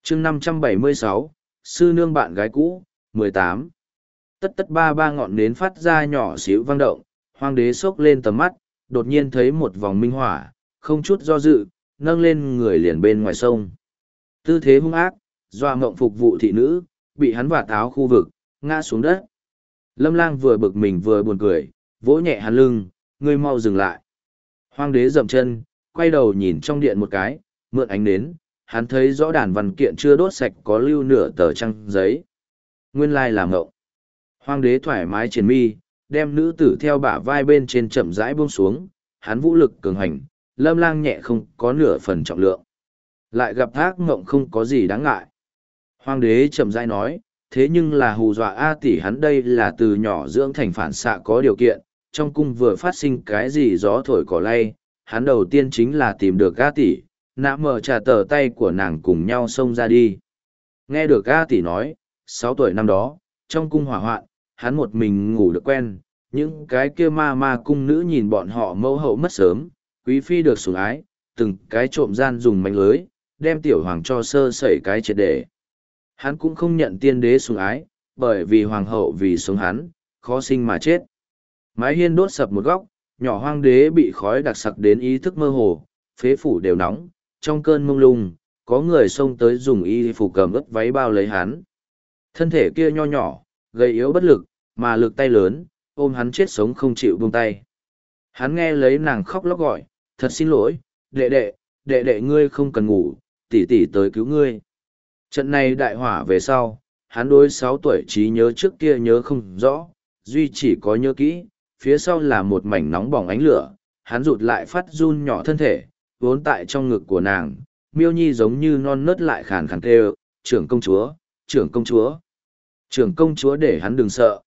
chương 576, sư nương bạn gái cũ, 18. Tất tất ba ba ngọn nến phát ra nhỏ xíu vang động, hoàng đế xốc lên tầm mắt, đột nhiên thấy một vòng minh hỏa, không chút do dự, nâng lên người liền bên ngoài sông. Tư thế hung ác, doa ngộng phục vụ thị nữ, bị hắn vả táo khu vực, ngã xuống đất. Lâm Lang vừa bực mình vừa buồn cười, vỗ nhẹ hắn lưng, ngươi mau dừng lại. Hoàng đế dậm chân, quay đầu nhìn trong điện một cái, mượn ánh nến, hắn thấy rõ đàn văn kiện chưa đốt sạch có lưu nửa tờ trang giấy. Nguyên lai là ngộng. Hoàng đế thoải mái triển mi, đem nữ tử theo bả vai bên trên chậm rãi buông xuống, hắn vũ lực cường hành, Lâm Lang nhẹ không có nửa phần trọng lượng. Lại gặp ác ngộng không có gì đáng ngại. Hoàng đế chậm rãi nói, thế nhưng là hù dọa A tỷ hắn đây là từ nhỏ dưỡng thành phản xạ có điều kiện, trong cung vừa phát sinh cái gì gió thổi cỏ lay, hắn đầu tiên chính là tìm được A tỷ, nã mở trà tờ tay của nàng cùng nhau xông ra đi. Nghe được A tỷ nói, 6 tuổi năm đó, trong cung hỏa hoạn, hắn một mình ngủ được quen, những cái kia ma cung nữ nhìn bọn họ mẫu hậu mất sớm, quý phi được sủng ái, từng cái trộm gian dùng mánh lưới, đem tiểu hoàng cho sơ sẩy cái triệt để. Hắn cũng không nhận tiên đế sủng ái, bởi vì hoàng hậu vì sống hắn, khó sinh mà chết. Mái hiên đốt sập một góc, nhỏ hoàng đế bị khói đặc sặc đến ý thức mơ hồ, phế phủ đều nóng, trong cơn mông lung, có người xông tới dùng y phủ cầm ướt váy bao lấy hắn. Thân thể kia nho nhỏ, gầy yếu bất lực, mà lực tay lớn, ôm hắn chết sống không chịu buông tay. Hắn nghe lấy nàng khóc lóc gọi, thật xin lỗi, đệ đệ ngươi không cần ngủ, tỷ tỷ tới cứu ngươi. Trận này đại hỏa về sau, hắn đối 6 tuổi trí nhớ trước kia nhớ không rõ, duy chỉ có nhớ kỹ, phía sau là một mảnh nóng bỏng ánh lửa, hắn rụt lại phát run nhỏ thân thể, vốn tại trong ngực của nàng, miêu nhi giống như non nớt lại khàn khàn kêu, trưởng công chúa, trưởng công chúa, trưởng công chúa để hắn đừng sợ.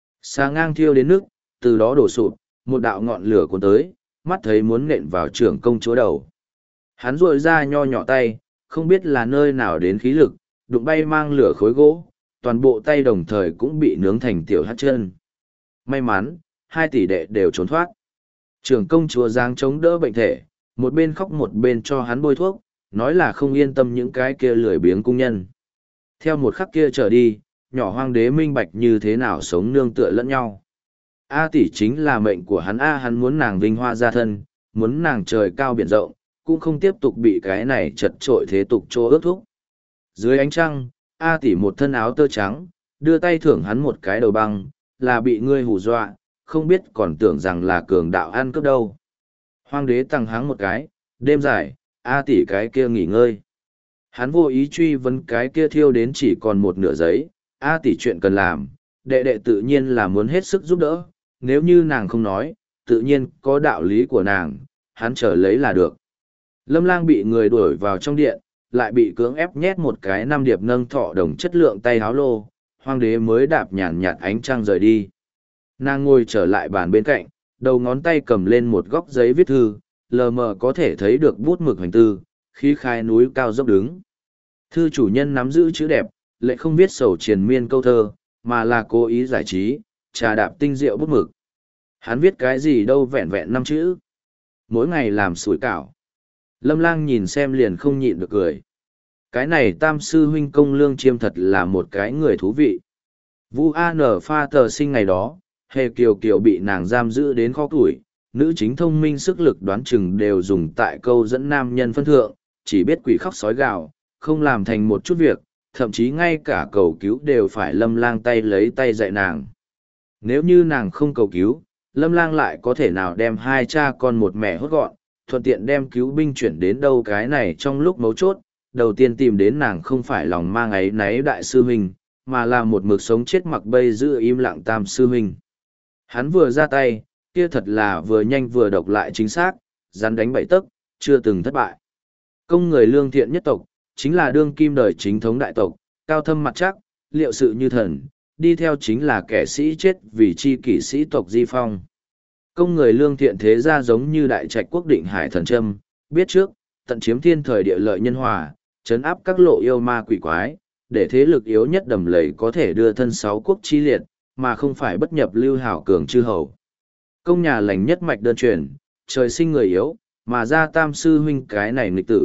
Xà ngang thiêu đến nước, từ đó đổ sụp, một đạo ngọn lửa cuốn tới, mắt thấy muốn nện vào trưởng công chúa đầu. Hắn rội ra nho nhỏ tay, không biết là nơi nào đến khí lực, đụng bay mang lửa khối gỗ, toàn bộ tay đồng thời cũng bị nướng thành tiểu hát chân. May mắn, 2 tỷ đệ đều trốn thoát. Trưởng công chúa giang chống đỡ bệnh thể, một bên khóc một bên cho hắn bôi thuốc, nói là không yên tâm những cái kia lười biếng cung nhân. Theo một khắc kia trở đi, nhỏ hoàng đế minh bạch như thế nào sống nương tựa lẫn nhau. A tỷ chính là mệnh của hắn, hắn muốn nàng vinh hoa gia thân, muốn nàng trời cao biển rộng, cũng không tiếp tục bị cái này chật trội thế tục chỗ ước thúc. Dưới ánh trăng, A tỷ một thân áo tơ trắng, đưa tay thưởng hắn một cái đầu băng, là bị ngươi hù dọa, không biết còn tưởng rằng là cường đạo ăn cướp đâu. Hoàng đế tăng háng một cái, đêm dài, A tỷ cái kia nghỉ ngơi. Hắn vô ý truy vấn cái kia thiêu đến chỉ còn một nửa giấy, A tỷ chuyện cần làm, đệ đệ tự nhiên là muốn hết sức giúp đỡ, nếu như nàng không nói, tự nhiên có đạo lý của nàng, hắn trở lấy là được. Lâm Lang bị người đuổi vào trong điện, lại bị cưỡng ép nhét một cái 5 điệp nâng thọ đồng chất lượng tay háo lô, hoàng đế mới đạp nhàn nhạt ánh trăng rời đi. Nàng ngồi trở lại bàn bên cạnh, đầu ngón tay cầm lên một góc giấy viết thư, lờ mờ có thể thấy được bút mực hành tư, khí khai núi cao dốc đứng. Thư chủ nhân nắm giữ chữ đẹp, lại không viết sầu triền miên câu thơ, mà là cố ý giải trí, trà đạp tinh diệu bút mực. Hắn viết cái gì đâu vẹn vẹn 5 chữ. Mỗi ngày làm sủi cảo. Lâm Lang nhìn xem liền không nhịn được cười. Cái này tam sư huynh công lương chiêm thật là một cái người thú vị. Vu An pha tờ sinh ngày đó, Hề Kiều Kiều bị nàng giam giữ đến kho tuổi, nữ chính thông minh sức lực đoán chừng đều dùng tại câu dẫn nam nhân phân thượng, chỉ biết quỷ khóc sói gào, không làm thành một chút việc, thậm chí ngay cả cầu cứu đều phải Lâm Lang tay lấy tay dạy nàng. Nếu như nàng không cầu cứu, Lâm Lang lại có thể nào đem 2 cha con một mẹ hốt gọn, thuận tiện đem cứu binh chuyển đến đâu cái này trong lúc mấu chốt, đầu tiên tìm đến nàng không phải lòng mang ấy náy đại sư huynh, mà là một mực sống chết mặc bây giữ im lặng tam sư huynh. Hắn vừa ra tay, kia thật là vừa nhanh vừa độc lại chính xác, rắn đánh bậy tấc, chưa từng thất bại. Công người lương thiện nhất tộc, chính là đương kim đời chính thống đại tộc, cao thâm mặt chắc, liệu sự như thần, đi theo chính là kẻ sĩ chết vì chi kỷ sĩ tộc Di Phong. Công người lương thiện thế ra giống như đại trạch quốc định hải thần trâm, biết trước, tận chiếm thiên thời địa lợi nhân hòa, chấn áp các lộ yêu ma quỷ quái, để thế lực yếu nhất đầm lầy có thể đưa thân 6 quốc chi liệt, mà không phải bất nhập lưu hảo cường chư hầu. Công nhà lành nhất mạch đơn truyền, trời sinh người yếu, mà ra tam sư huynh cái này nghịch tử,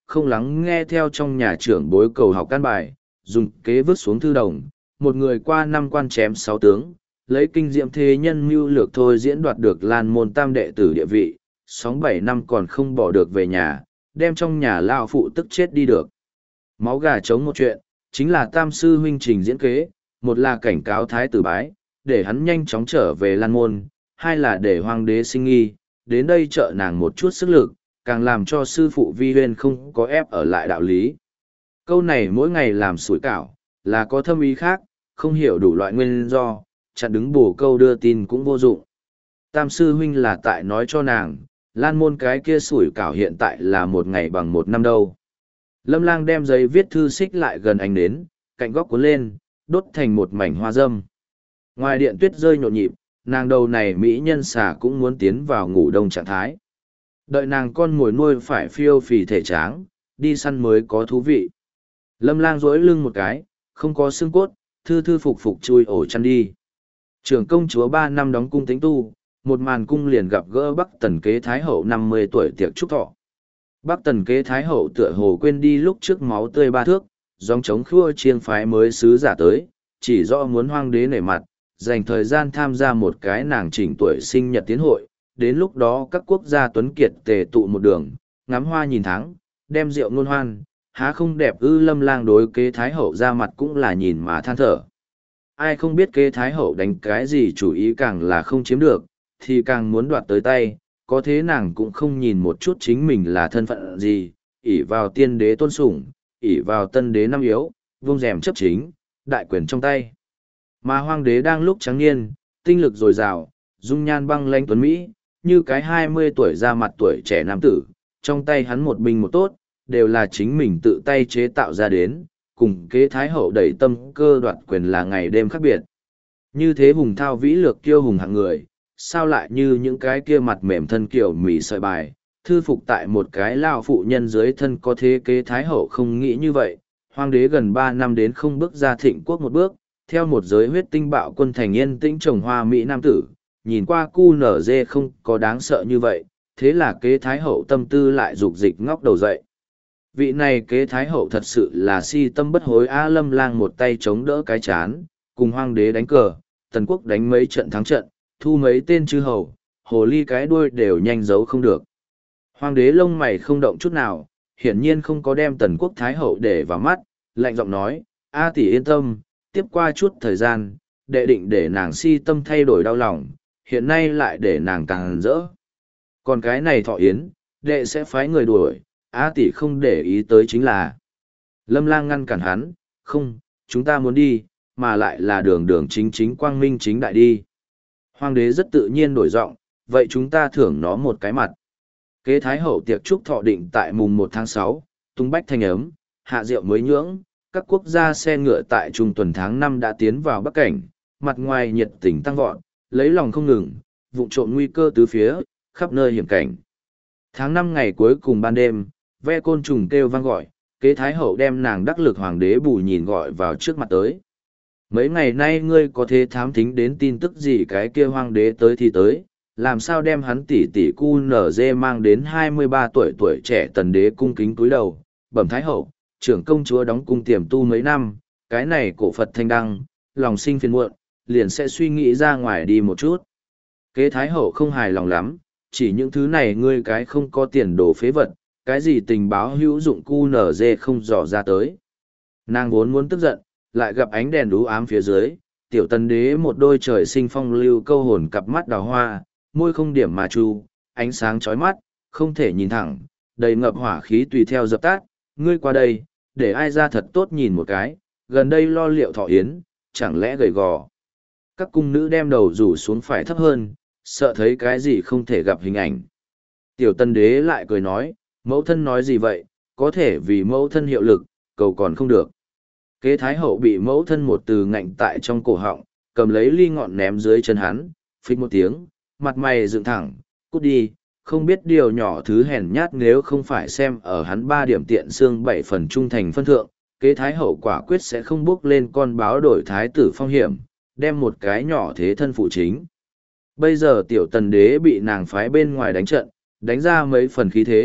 không lắng nghe theo trong nhà trưởng bối cầu học căn bài, dùng kế vứt xuống thư đồng, một người qua năm quan chém sáu tướng, lấy kinh diệm thế nhân mưu lược thôi diễn đoạt được Lan môn tam đệ tử địa vị, sóng 7 năm còn không bỏ được về nhà, đem trong nhà lao phụ tức chết đi được. Máu gà chống một chuyện, chính là tam sư huynh trình diễn kế, một là cảnh cáo thái tử bái, để hắn nhanh chóng trở về Lan môn, hai là để hoàng đế sinh nghi, đến đây trợ nàng một chút sức lực, càng làm cho sư phụ Vi Huyên không có ép ở lại đạo lý. Câu này mỗi ngày làm sủi cảo, là có thâm ý khác, không hiểu đủ loại nguyên do, chặn đứng bổ câu đưa tin cũng vô dụng. Tam sư huynh là tại nói cho nàng, Lan môn cái kia sủi cảo hiện tại là một ngày bằng một năm đâu. Lâm Lang đem giấy viết thư xích lại gần ánh nến, cạnh góc cuốn lên, đốt thành một mảnh hoa dâm. Ngoài điện tuyết rơi nhộn nhịp, nàng đầu này mỹ nhân xà cũng muốn tiến vào ngủ đông trạng thái. Đợi nàng con mồi nuôi phải phiêu phì thể tráng, đi săn mới có thú vị. Lâm Lang duỗi lưng một cái, không có xương cốt, thư thư phục phục chui ổ chăn đi. Trưởng công chúa 3 năm đóng cung tính tu, một màn cung liền gặp gỡ Bắc Tần Kế Thái Hậu 50 tuổi tiệc chúc thọ. Bắc Tần Kế Thái Hậu tựa hồ quên đi lúc trước máu tươi 3 thước, dòng chống khua chiêng phái mới sứ giả tới, chỉ rõ muốn hoàng đế nể mặt, dành thời gian tham gia một cái nàng chỉnh tuổi sinh nhật tiến hội, đến lúc đó các quốc gia tuấn kiệt tề tụ một đường, ngắm hoa nhìn tháng, đem rượu ngôn hoan, há không đẹp ư. Lâm Lang đối Kế Thái Hậu ra mặt cũng là nhìn mà than thở. Ai không biết Kế Thái Hậu đánh cái gì chủ ý càng là không chiếm được, thì càng muốn đoạt tới tay, có thế nàng cũng không nhìn một chút chính mình là thân phận gì, ỷ vào tiên đế tôn sủng, ỷ vào tân đế năm yếu, vung rèm chấp chính, đại quyền trong tay. Mà hoàng đế đang lúc trắng niên, tinh lực dồi dào, dung nhan băng lãnh tuấn Mỹ, như cái 20 tuổi ra mặt tuổi trẻ nam tử, trong tay hắn một binh một tốt, đều là chính mình tự tay chế tạo ra đến, cùng Kế Thái Hậu đẩy tâm cơ đoạt quyền là ngày đêm khác biệt. Như thế hùng thao vĩ lược kiêu hùng hạng người, sao lại như những cái kia mặt mềm thân kiểu mỉ sợi bài, thư phục tại một cái lao phụ nhân dưới thân. Có thế Kế Thái Hậu không nghĩ như vậy, hoàng đế gần 3 năm đến không bước ra thịnh quốc một bước, theo một giới huyết tinh bạo quân thành yên tĩnh trồng hoa mỹ nam tử, nhìn qua cu nở dê không có đáng sợ như vậy, thế là Kế Thái Hậu tâm tư lại dục dịch ngóc đầu dậy. Vị này Kế Thái Hậu thật sự là si tâm bất hối a. Lâm Lang một tay chống đỡ cái chán, cùng hoàng đế đánh cờ, tần quốc đánh mấy trận thắng trận, thu mấy tên chư hầu, hồ ly cái đuôi đều nhanh giấu không được. Hoàng đế lông mày không động chút nào, hiển nhiên không có đem tần quốc Thái Hậu để vào mắt, lạnh giọng nói, A tỷ yên tâm, tiếp qua chút thời gian, đệ định để nàng si tâm thay đổi đau lòng, hiện nay lại để nàng càng rỡ. Còn cái này thọ yến, đệ sẽ phái người đuổi, A tỷ không để ý tới chính là. Lâm Lang ngăn cản hắn, không, chúng ta muốn đi, mà lại là đường đường chính chính quang minh chính đại đi. Hoàng đế rất tự nhiên đổi giọng, vậy chúng ta thưởng nó một cái mặt. Kế Thái Hậu tiệc chúc thọ định tại mùng 1 tháng 6, tung bách thanh ấm, hạ rượu mới nhưỡng, các quốc gia xe ngựa tại trung tuần tháng 5 đã tiến vào Bắc Cảnh, mặt ngoài nhiệt tình tăng vọt, lấy lòng không ngừng, vụng trộm nguy cơ tứ phía, khắp nơi hiểm cảnh. Tháng 5 ngày cuối cùng ban đêm, ve côn trùng kêu vang gọi, Kế Thái Hậu đem nàng đắc lực hoàng đế Bù Nhìn gọi vào trước mặt tới. Mấy ngày nay ngươi có thể thám thính đến tin tức gì? Cái kia hoàng đế tới thì tới, làm sao đem hắn tỷ tỷ cu nở dê mang đến 23 tuổi tuổi trẻ tần đế cung kính cúi đầu, bẩm Thái Hậu, trưởng công chúa đóng cung tiềm tu mấy năm, cái này cổ Phật thanh đăng, lòng sinh phiền muộn, liền sẽ suy nghĩ ra ngoài đi một chút. Kế Thái Hậu không hài lòng lắm, chỉ những thứ này ngươi cái không có tiền đồ phế vật, cái gì tình báo hữu dụng cu nở dê không dò ra tới. Nàng vốn muốn tức giận, lại gặp ánh đèn đú ám phía dưới, tiểu tần đế một đôi trời sinh phong lưu câu hồn cặp mắt đào hoa, môi không điểm mà chu, ánh sáng chói mắt, không thể nhìn thẳng, đầy ngập hỏa khí tùy theo dập tắt. Ngươi qua đây, để ai ra thật tốt nhìn một cái, gần đây lo liệu thọ yến, chẳng lẽ gầy gò. Các cung nữ đem đầu rủ xuống phải thấp hơn, sợ thấy cái gì không thể gặp hình ảnh. Tiểu tân đế lại cười nói, mẫu thân nói gì vậy, có thể vì mẫu thân hiệu lực, cầu còn không được. Kế Thái Hậu bị mẫu thân một từ ngạnh tại trong cổ họng, cầm lấy ly ngọn ném dưới chân hắn, phích một tiếng, mặt mày dựng thẳng, cút đi, không biết điều nhỏ thứ hèn nhát. Nếu không phải xem ở hắn 3 điểm tiện xương 7 phần trung thành phân thượng, Kế Thái Hậu quả quyết sẽ không bước lên con báo đổi thái tử phong hiểm, đem một cái nhỏ thế thân phụ chính. Bây giờ tiểu tần đế bị nàng phái bên ngoài đánh trận, đánh ra mấy phần khí thế,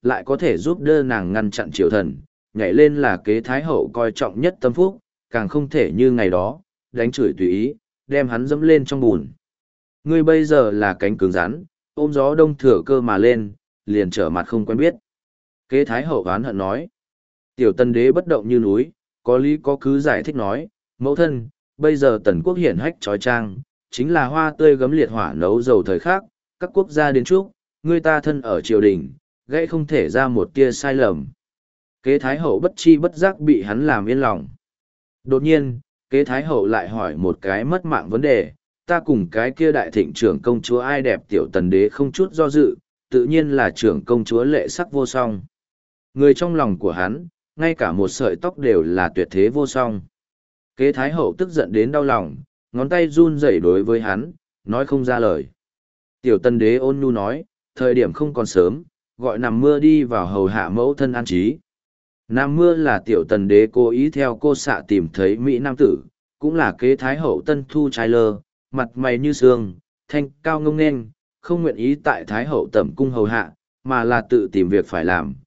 lại có thể giúp đỡ nàng ngăn chặn triều thần, nhảy lên là kế thái hậu coi trọng nhất tâm phúc, càng không thể như ngày đó, đánh chửi tùy ý, đem hắn dẫm lên trong bùn. Ngươi bây giờ là cánh cứng rắn, ôm gió đông thừa cơ mà lên, liền trở mặt không quen biết. Kế thái hậu oán hận nói. Tiểu tần đế bất động như núi, có lý có cứ giải thích nói, mẫu thân, bây giờ tần quốc hiển hách trói trang, chính là hoa tươi gấm liệt hỏa nấu dầu thời khác, các quốc gia đến chúc, người ta thân ở triều đình, gãy không thể ra một tia sai lầm. Kế thái hậu bất chi bất giác bị hắn làm yên lòng. Đột nhiên, kế thái hậu lại hỏi một cái mất mạng vấn đề, ta cùng cái kia đại thịnh trưởng công chúa ai đẹp, tiểu tần đế không chút do dự, tự nhiên là trưởng công chúa lệ sắc vô song. Người trong lòng của hắn, ngay cả một sợi tóc đều là tuyệt thế vô song. Kế thái hậu tức giận đến đau lòng, ngón tay run rẩy đối với hắn, nói không ra lời. Tiểu tần đế ôn nhu nói, thời điểm không còn sớm, gọi nằm mưa đi vào hầu hạ mẫu thân an trí. Nam mưa là tiểu tần đế cố ý theo cô xạ tìm thấy Mỹ Nam tử, cũng là kế thái hậu tân thu trai lơ, mặt mày như sương, thanh cao ngông nên, không nguyện ý tại thái hậu tẩm cung hầu hạ, mà là tự tìm việc phải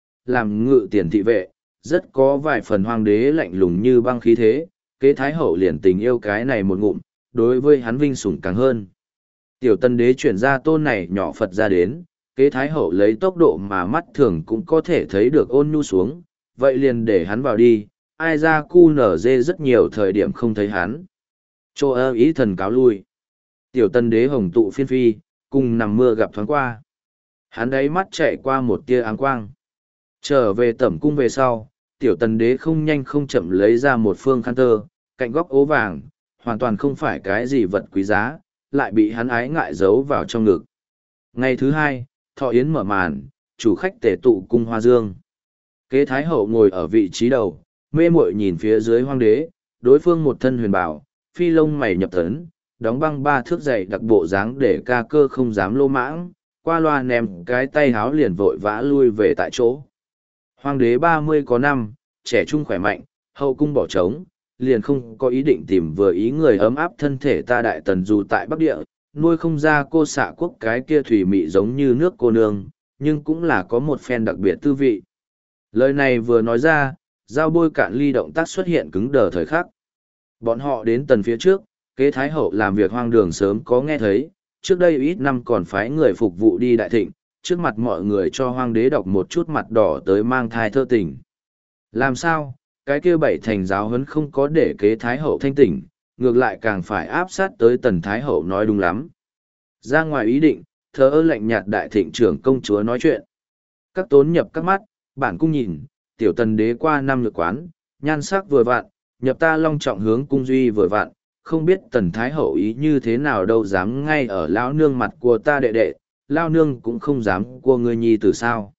làm ngự tiền thị vệ, rất có vài phần hoàng đế lạnh lùng như băng khí thế, kế thái hậu liền tình yêu cái này một ngụm, đối với hắn vinh sủng càng hơn. Tiểu tần đế chuyển ra tôn này nhỏ Phật ra đến, kế thái hậu lấy tốc độ mà mắt thường cũng có thể thấy được ôn nhu xuống, vậy liền để hắn vào đi, ai ra cu nở dê rất nhiều thời điểm không thấy hắn. Chô ơ ý thần cáo lui. Tiểu tần đế hồng tụ phiên phi, cùng nằm mưa gặp thoáng qua. Hắn đáy mắt chạy qua một tia áng quang. Trở về tẩm cung về sau, tiểu tần đế không nhanh không chậm lấy ra một phương khăn tơ, cạnh góc ố vàng, hoàn toàn không phải cái gì vật quý giá, lại bị hắn ái ngại giấu vào trong ngực. Ngày thứ hai, thọ yến mở màn, chủ khách tề tụ cung hoa dương. Kế thái hậu ngồi ở vị trí đầu, mê muội nhìn phía dưới hoàng đế, đối phương một thân huyền bảo, phi lông mày nhập tấn, đóng băng 3 thước dày đặc bộ dáng để ca cơ không dám lô mãng, qua loa ném cái tay háo liền vội vã lui về tại chỗ. Hoàng đế 30 có năm, trẻ trung khỏe mạnh, hậu cung bỏ trống, liền không có ý định tìm vừa ý người ấm áp thân thể ta đại tần dù tại Bắc Địa, nuôi không ra cô xạ quốc cái kia thủy mị giống như nước cô nương, nhưng cũng là có một phen đặc biệt tư vị. Lời này vừa nói ra, dao bôi cạn ly động tác xuất hiện cứng đờ thời khắc. Bọn họ đến tần phía trước, kế thái hậu làm việc hoang đường sớm có nghe thấy, trước đây ít năm còn phái người phục vụ đi đại thịnh, trước mặt mọi người cho hoàng đế đọc một chút mặt đỏ tới mang thai thơ tình. Làm sao, cái kia bảy thành giáo huấn không có để kế thái hậu thanh tỉnh, ngược lại càng phải áp sát tới tần thái hậu nói đúng lắm. Ra ngoài ý định, thờ ơ lạnh nhạt đại thịnh trưởng công chúa nói chuyện. Các tốn nhập các mắt, bản cung nhìn, tiểu tần đế qua năm nhược quán, nhan sắc vừa vặn, nhập ta long trọng hướng cung duy vừa vặn, không biết tần thái hậu ý như thế nào đâu dám ngay ở lão nương mặt của ta đệ đệ, lao nương cũng không dám cua ngươi nhi từ sao.